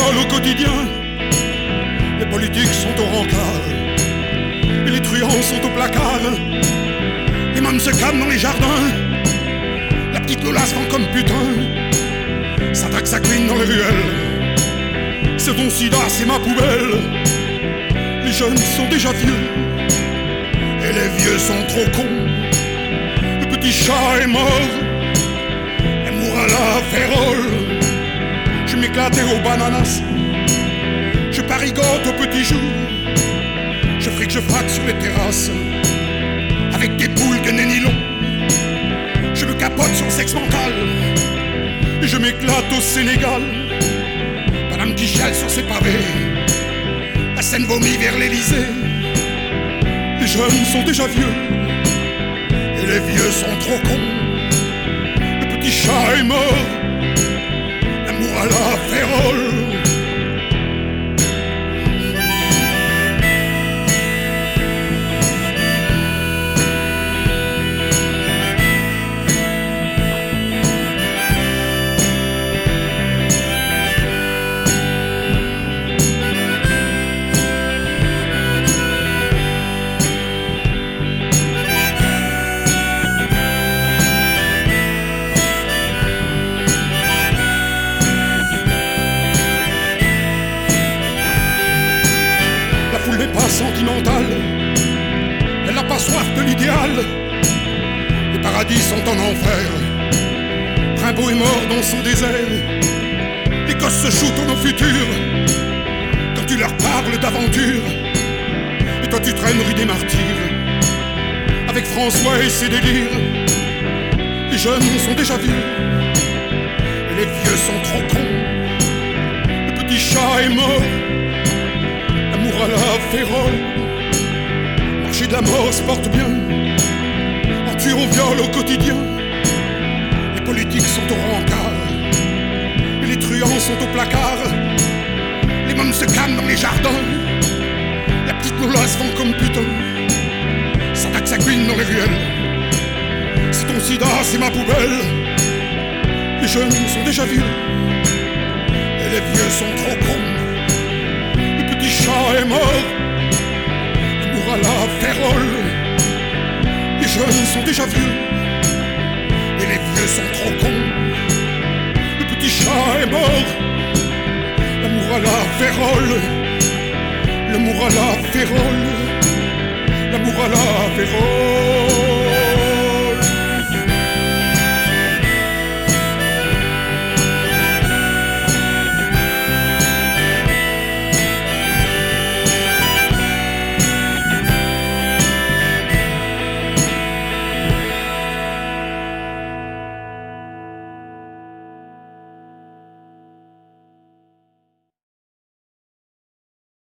viol au quotidien. Les politiques sont au rencard et les truands sont au placard. Les mômes se calment dans les jardins. La petite Lola se vend comme putain. Ça traque sa queen dans les ruelles. C'est ton sida, c'est ma poubelle. Les jeunes sont déjà vieux et les vieux sont trop cons. Le petit chat est mort, elle mourra la férole. Je m'éclatais aux bananas, je parigote au petit jour. Je fric, je frappe sur les terrasses avec des boules de nylon. Je me capote sur le sexe mental et je m'éclate au Sénégal. Madame qui chiale sur ses pavés, la Seine vomit vers l'Elysée. Les jeunes sont déjà vieux et les vieux sont trop cons. Le petit chat est mort, l'amour à la férole. N'est pas sentimentale, elle n'a pas soif de l'idéal. Les paradis sont en enfer, Rimbaud est mort dans son désert. Les gosses se shootent au futur quand tu leur parles d'aventure. Et toi tu traînes rue des Martyrs avec François et ses délires. Les jeunes sont déjà vieux et les vieux sont trop cons. Le petit chat est mort, à la férole. Marché de la mort se porte bien, on tue, on viole au quotidien. Les politiques sont au rencard et les truands sont au placard. Les mômes se calment dans les jardins. La petite Lola se vend comme putain. Ça taxe sa queen dans les ruelles. C'est ton sida, c'est ma poubelle. Les jeunes sont déjà vieux et les vieux sont trop cons. Le petit chat est mort, l'amour à la férole. Les jeunes sont déjà vieux et les vieux sont trop cons. Le petit chat est mort, l'amour à la férole. L'amour à la férole, l'amour à la férole.